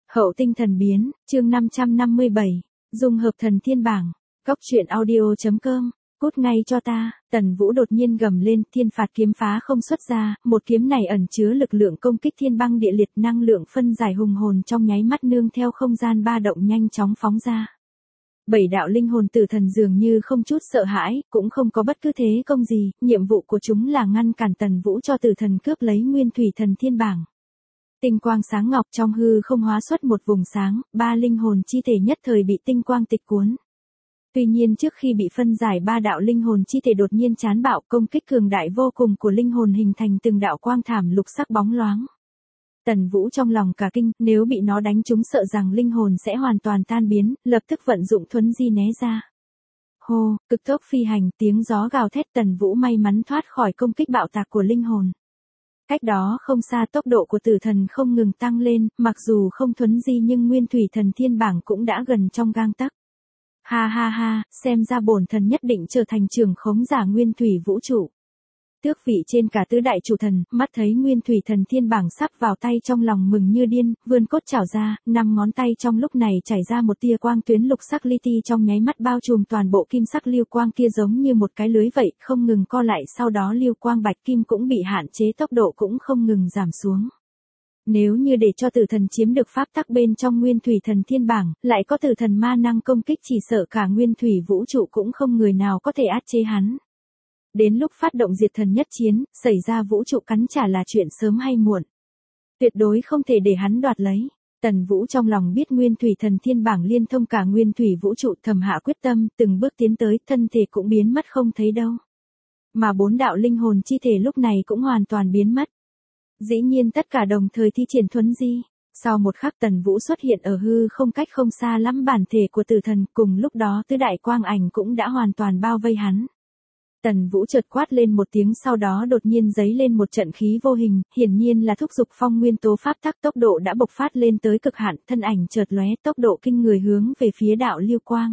Hậu tinh thần biến, chương 557, dung hợp thần thiên bảng. Cóc truyện audio.com. Cút ngay cho ta. Tần Vũ đột nhiên gầm lên, thiên phạt kiếm phá không xuất ra, một kiếm này ẩn chứa lực lượng công kích thiên băng địa liệt, năng lượng phân giải hùng hồn trong nháy mắt nương theo không gian ba động nhanh chóng phóng ra. 7 đạo linh hồn tử thần dường như không chút sợ hãi, cũng không có bất cứ thế công gì, nhiệm vụ của chúng là ngăn cản Tần Vũ cho tử thần cướp lấy nguyên thủy thần thiên bảng. Tinh quang sáng ngọc trong hư không hóa xuất một vùng sáng, 3 linh hồn chi thể nhất thời bị tinh quang tịch cuốn. Tuy nhiên trước khi bị phân giải 3 đạo linh hồn chi thể đột nhiên chán bạo, công kích cường đại vô cùng của linh hồn hình thành từng đạo quang thảm lục sắc bóng loáng. Tần Vũ trong lòng cả kinh, nếu bị nó đánh trúng sợ rằng linh hồn sẽ hoàn toàn tan biến, lập tức vận dụng thuấn di né ra. Hô, cực tốc phi hành, tiếng gió gào thét, Tần Vũ may mắn thoát khỏi công kích bạo tạc của linh hồn. Cách đó không xa, tốc độ của tử thần không ngừng tăng lên, mặc dù không thuấn di nhưng nguyên thủy thần thiên bảng cũng đã gần trong gang tấc. Ha ha ha, xem ra bổn thần nhất định trở thành trưởng khống giả nguyên thủy vũ trụ. Tước vị trên cả tứ đại chủ thần, mắt thấy nguyên thủy thần thiên bảng sắp vào tay trong lòng mừng như điên, vươn cốt chảo ra, 5 ngón tay trong lúc này chảy ra một tia quang tuyến lục sắc li ti trong nháy mắt bao trùm toàn bộ kim sắc lưu quang kia giống như một cái lưới vậy, không ngừng co lại, sau đó lưu quang bạch kim cũng bị hạn chế, tốc độ cũng không ngừng giảm xuống. Nếu như để cho tử thần chiếm được pháp tắc bên trong nguyên thủy thần thiên bảng, lại có tử thần ma năng công kích, chỉ sợ cả nguyên thủy vũ trụ cũng không người nào có thể áp chế hắn. Đến lúc phát động diệt thần nhất chiến, xảy ra vũ trụ cắn trả là chuyện sớm hay muộn. Tuyệt đối không thể để hắn đoạt lấy. Tần Vũ trong lòng biết nguyên thủy thần thiên bảng liên thông cả nguyên thủy vũ trụ, thầm hạ quyết tâm, từng bước tiến tới, thân thể cũng biến mất không thấy đâu. Mà 4 đạo linh hồn chi thể lúc này cũng hoàn toàn biến mất. Dĩ nhiên tất cả đồng thời thi triển thuấn di. Sau một khắc Tần Vũ xuất hiện ở hư không cách không xa lắm bản thể của tử thần, cùng lúc đó tứ đại quang ảnh cũng đã hoàn toàn bao vây hắn. Tần Vũ chợt quát lên một tiếng, sau đó đột nhiên giấy lên một trận khí vô hình, hiển nhiên là thúc giục phong nguyên tố pháp tắc, tốc độ đã bộc phát lên tới cực hạn, thân ảnh chợt lóe, tốc độ kinh người hướng về phía đạo lưu quang.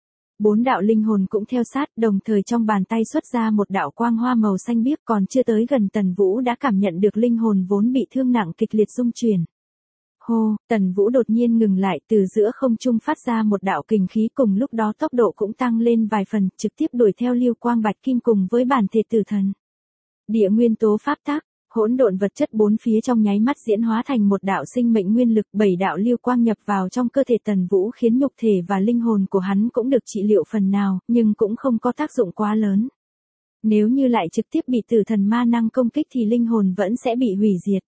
4 đạo linh hồn cũng theo sát, đồng thời trong bàn tay xuất ra một đạo quang hoa màu xanh biếc, còn chưa tới gần Tần Vũ đã cảm nhận được linh hồn vốn bị thương nặng kịch liệt rung chuyển. Hô, Tần Vũ đột nhiên ngừng lại, từ giữa không trung phát ra một đạo kình khí, cùng lúc đó tốc độ cũng tăng lên vài phần, trực tiếp đuổi theo lưu quang bạch kim cùng với bản thể tử thần. Địa nguyên tố pháp tắc, hỗn độn vật chất bốn phía trong nháy mắt diễn hóa thành một đạo sinh mệnh nguyên lực, 7 đạo lưu quang nhập vào trong cơ thể Tần Vũ khiến nhục thể và linh hồn của hắn cũng được trị liệu phần nào, nhưng cũng không có tác dụng quá lớn. Nếu như lại trực tiếp bị tử thần ma năng công kích thì linh hồn vẫn sẽ bị hủy diệt.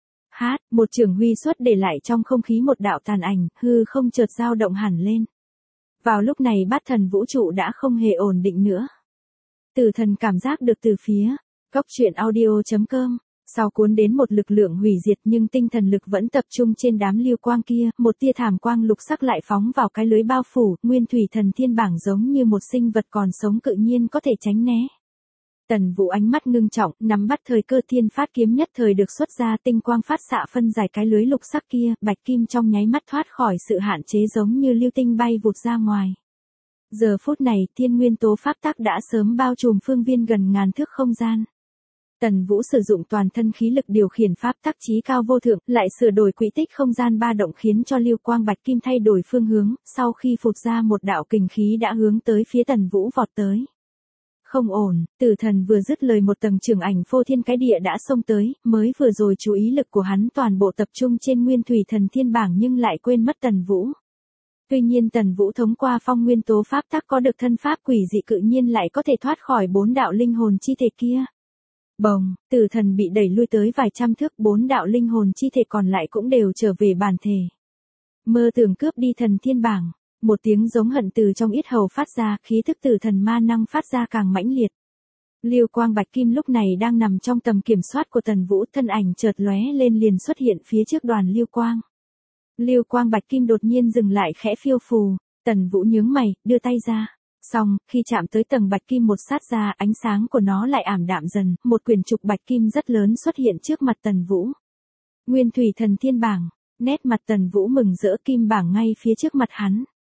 Một trường huy xuất để lại trong không khí một đạo tàn ảnh, hư không chợt dao động hẳn lên. Vào lúc này bát thần vũ trụ đã không hề ổn định nữa. Tử thần cảm giác được từ phía Cóc truyện audio.com, sau cuốn đến một lực lượng hủy diệt nhưng tinh thần lực vẫn tập trung trên đám lưu quang kia, một tia thảm quang lục sắc lại phóng vào cái lưới bao phủ, nguyên thủy thần thiên bảng giống như một sinh vật còn sống tự nhiên có thể tránh né. Tần Vũ ánh mắt ngưng trọng, nắm bắt thời cơ, thiên phát kiếm nhất thời được xuất ra, tinh quang phát xạ phân giải cái lưới lục sắc kia, bạch kim trong nháy mắt thoát khỏi sự hạn chế giống như lưu tinh bay vụt ra ngoài. Giờ phút này, thiên nguyên tố pháp tắc đã sớm bao trùm phương viên gần ngàn thước không gian. Tần Vũ sử dụng toàn thân khí lực điều khiển pháp tắc chí cao vô thượng, lại sửa đổi quỹ tích không gian ba động khiến cho lưu quang bạch kim thay đổi phương hướng, sau khi phụt ra một đạo kình khí đã hướng tới phía Tần Vũ vọt tới. Không ổn, tử thần vừa dứt lời một tầng trường ảnh phô thiên cái địa đã xông tới, mới vừa rồi chú ý lực của hắn toàn bộ tập trung trên nguyên thủy thần thiên bảng nhưng lại quên mất Tần Vũ. Tuy nhiên Tần Vũ thông qua phong nguyên tố pháp tắc có được thân pháp quỷ dị, tự nhiên lại có thể thoát khỏi 4 đạo linh hồn chi thể kia. Bồng, tử thần bị đẩy lui tới vài trăm thước, 4 đạo linh hồn chi thể còn lại cũng đều trở về bản thể. Mơ tưởng cướp đi thần thiên bảng. Một tiếng giống hận từ trong yết hầu phát ra, khí thức tử thần ma năng phát ra càng mãnh liệt. Lưu quang bạch kim lúc này đang nằm trong tầm kiểm soát của Tần Vũ, thân ảnh chợt lóe lên liền xuất hiện phía trước đoàn lưu quang. Lưu quang bạch kim đột nhiên dừng lại khẽ phiêu phù, Tần Vũ nhướng mày, đưa tay ra. Xong, khi chạm tới tầng bạch kim một sát ra, ánh sáng của nó lại ảm đạm dần, một quyển trục bạch kim rất lớn xuất hiện trước mặt Tần Vũ. Nguyên thủy thần thiên bảng, nét mặt Tần Vũ mừng rỡ, kim bảng ngay phía trước mặt hắn.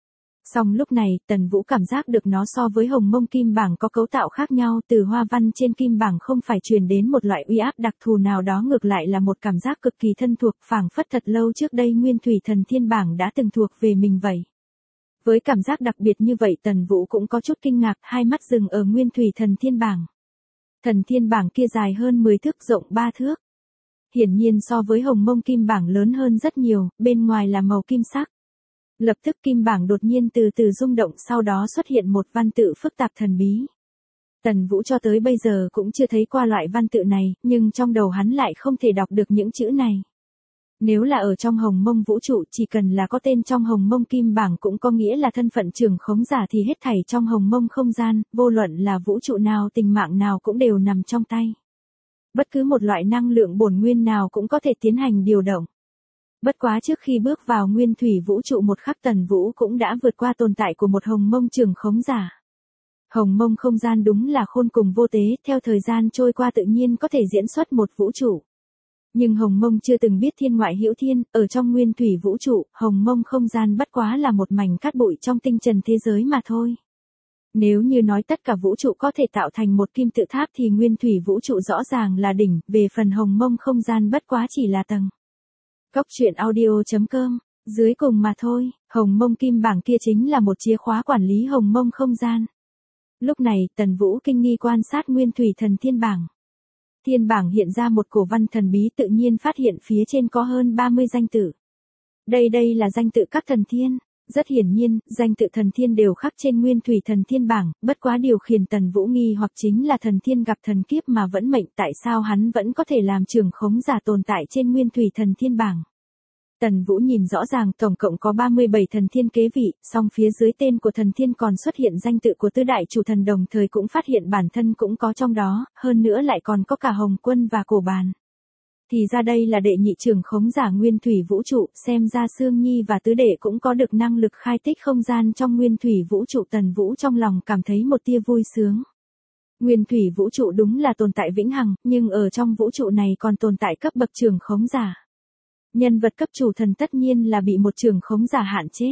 Song lúc này, Tần Vũ cảm giác được nó so với hồng mông kim bảng có cấu tạo khác nhau, từ hoa văn trên kim bảng không phải truyền đến một loại uy áp đặc thù nào đó, ngược lại là một cảm giác cực kỳ thân thuộc, phảng phất thật lâu trước đây Nguyên Thủy Thần Thiên bảng đã từng thuộc về mình vậy. Với cảm giác đặc biệt như vậy, Tần Vũ cũng có chút kinh ngạc, hai mắt dừng ở Nguyên Thủy Thần Thiên bảng. Thần Thiên bảng kia dài hơn 10 thước, rộng 3 thước. Hiển nhiên so với hồng mông kim bảng lớn hơn rất nhiều, bên ngoài là màu kim sắc. Lập tức kim bảng đột nhiên từ từ rung động, sau đó xuất hiện một văn tự phức tạp thần bí. Tần Vũ cho tới bây giờ cũng chưa thấy qua loại văn tự này, nhưng trong đầu hắn lại không thể đọc được những chữ này. Nếu là ở trong hồng mông vũ trụ, chỉ cần là có tên trong hồng mông kim bảng cũng có nghĩa là thân phận trưởng khống giả, thì hết thảy trong hồng mông không gian, vô luận là vũ trụ nào, tình mạng nào cũng đều nằm trong tay. Bất cứ một loại năng lượng bổn nguyên nào cũng có thể tiến hành điều động. Bất quá trước khi bước vào nguyên thủy vũ trụ một khắc, Tần Vũ cũng đã vượt qua tồn tại của một hồng mông trưởng khống giả. Hồng mông không gian đúng là khôn cùng vô tế, theo thời gian trôi qua tự nhiên có thể diễn xuất một vũ trụ. Nhưng hồng mông chưa từng biết thiên ngoại hữu thiên, ở trong nguyên thủy vũ trụ, hồng mông không gian bất quá là một mảnh cát bụi trong tinh trần thế giới mà thôi. Nếu như nói tất cả vũ trụ có thể tạo thành một kim tự tháp thì nguyên thủy vũ trụ rõ ràng là đỉnh, về phần hồng mông không gian bất quá chỉ là tầng. Cốc truyện audio.com, dưới cùng mà thôi, hồng mông kim bảng kia chính là một chìa khóa quản lý hồng mông không gian. Lúc này, Tần Vũ kinh nghi quan sát Nguyên Thủy Thần Thiên bảng. Thiên bảng hiện ra một cổ văn thần bí, tự nhiên phát hiện phía trên có hơn 30 danh tự. Đây là danh tự các thần thiên. Rất hiển nhiên, danh tự thần thiên đều khắc trên Nguyên Thủy Thần Thiên bảng, bất quá điều khiến Tần Vũ nghi hoặc chính là thần thiên gặp thần kiếp mà vẫn mệnh, tại sao hắn vẫn có thể làm trưởng khống giả tồn tại trên Nguyên Thủy Thần Thiên bảng. Tần Vũ nhìn rõ ràng tổng cộng có 37 thần thiên kế vị, song phía dưới tên của thần thiên còn xuất hiện danh tự của tứ đại chủ thần, đồng thời cũng phát hiện bản thân cũng có trong đó, hơn nữa lại còn có cả Hồng Quân và Cổ Bàn. Thì ra đây là đệ nhị trưởng khống giả nguyên thủy vũ trụ, xem ra Sương Nhi và tứ đệ cũng có được năng lực khai tích không gian trong nguyên thủy vũ trụ. Tần Vũ trong lòng cảm thấy một tia vui sướng. Nguyên thủy vũ trụ đúng là tồn tại vĩnh hằng, nhưng ở trong vũ trụ này còn tồn tại cấp bậc trưởng khống giả. Nhân vật cấp chủ thần tất nhiên là bị một trưởng khống giả hạn chế.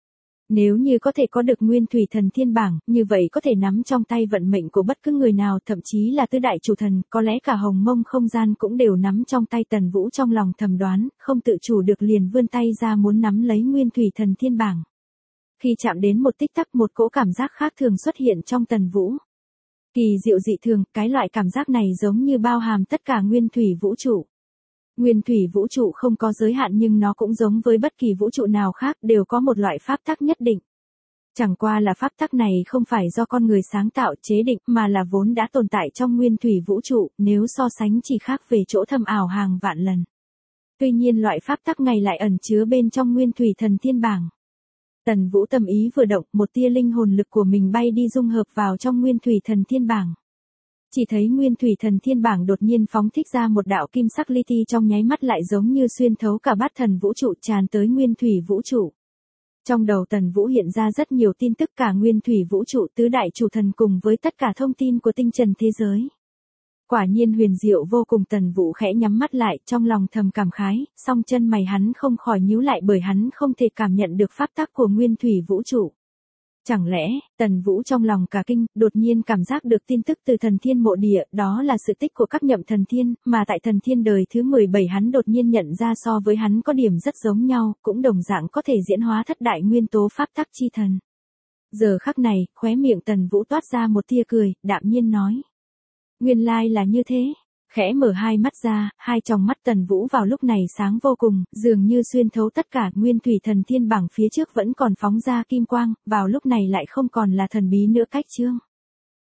Nếu như có thể có được Nguyên Thủy Thần Thiên bảng, như vậy có thể nắm trong tay vận mệnh của bất cứ người nào, thậm chí là tứ đại chủ thần, có lẽ cả hồng mông không gian cũng đều nắm trong tay. Tần Vũ trong lòng thầm đoán, không tự chủ được liền vươn tay ra muốn nắm lấy Nguyên Thủy Thần Thiên bảng. Khi chạm đến một tích tắc, một cỗ cảm giác khác thường xuất hiện trong Tần Vũ. Kỳ diệu dị thường, cái loại cảm giác này giống như bao hàm tất cả nguyên thủy vũ trụ. Nguyên thủy vũ trụ không có giới hạn, nhưng nó cũng giống với bất kỳ vũ trụ nào khác, đều có một loại pháp tắc nhất định. Chẳng qua là pháp tắc này không phải do con người sáng tạo chế định, mà là vốn đã tồn tại trong nguyên thủy vũ trụ, nếu so sánh chỉ khác về chỗ thâm ảo hàng vạn lần. Tuy nhiên loại pháp tắc này lại ẩn chứa bên trong Nguyên Thủy Thần Thiên bảng. Tần Vũ tâm ý vừa động, một tia linh hồn lực của mình bay đi dung hợp vào trong Nguyên Thủy Thần Thiên bảng. Chỉ thấy Nguyên Thủy Thần Thiên bảng đột nhiên phóng thích ra một đạo kim sắc li ti, trong nháy mắt lại giống như xuyên thấu cả bát thần vũ trụ, tràn tới nguyên thủy vũ trụ. Trong đầu Tần Vũ hiện ra rất nhiều tin tức, cả nguyên thủy vũ trụ, tứ đại chủ thần cùng với tất cả thông tin của tinh trần thế giới. Quả nhiên huyền diệu vô cùng. Tần Vũ khẽ nhắm mắt lại, trong lòng thầm cảm khái, song chân mày hắn không khỏi nhíu lại, bởi hắn không thể cảm nhận được pháp tắc của nguyên thủy vũ trụ. Chẳng lẽ, Tần Vũ trong lòng cả kinh, đột nhiên cảm giác được tin tức từ thần thiên mộ địa, đó là sự tích của các nhậm thần thiên, mà tại thần thiên đời thứ 17 hắn đột nhiên nhận ra so với hắn có điểm rất giống nhau, cũng đồng dạng có thể diễn hóa thất đại nguyên tố pháp tắc chi thần. Giờ khắc này, khóe miệng Tần Vũ toát ra một tia cười, đạm nhiên nói. Nguyên lai là như thế. Khẽ mở hai mắt ra, hai tròng mắt Tần Vũ vào lúc này sáng vô cùng, dường như xuyên thấu tất cả. Nguyên Thủy Thần Thiên bảng phía trước vẫn còn phóng ra kim quang, vào lúc này lại không còn là thần bí nữa. Cách chương